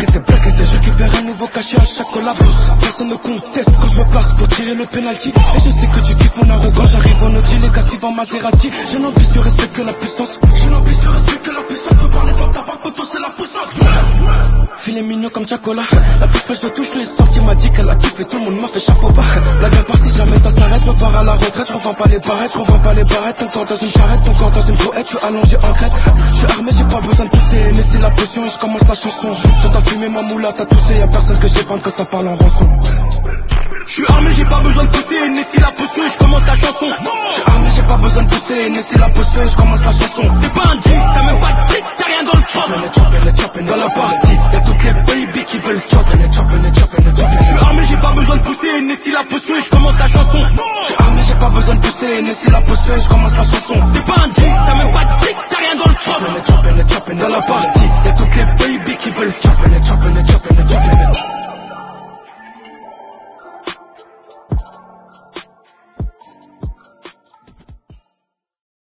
c'est blacklist et je récupère un nouveau cachet à chaque collab. Personne ne conteste quand je me place pour tirer le penalty. Et je sais que tu kiffes mon arrogance, j'arrive en Audi, les cassifs en Maserati. Je n'en plus respect que la puissance. Je n'en plus respect que la puissance. Veux parler dans ta barbe, poteau, c'est la puissance. Filet mignon comme Chacola. La plus fraîche de touche, je l'ai sorti, m'a dit qu'elle a kiffé, tout le monde m'a fait chapeau bas. La gueule part si jamais ça s'arrête, je me pars à la retraite, je revends pas les barrettes, je revends pas les barrettes, encore dans une charrette, encore dans une brouette, je suis allongé en crête. Je suis armé, j'ai pas besoin de pousser, mais c'est la potion et je commence la chanson. Toi t'as fumé ma moula, t'as toussé, y'a personne que j'ai vendre que ça parle en rançon. Je suis armé, j'ai pas besoin de pousser, mais c'est la potion et je commence la chanson. Je suis armé, j'ai pas besoin de pousser, mais c'est la potion et je commence la chanson. T'es pas un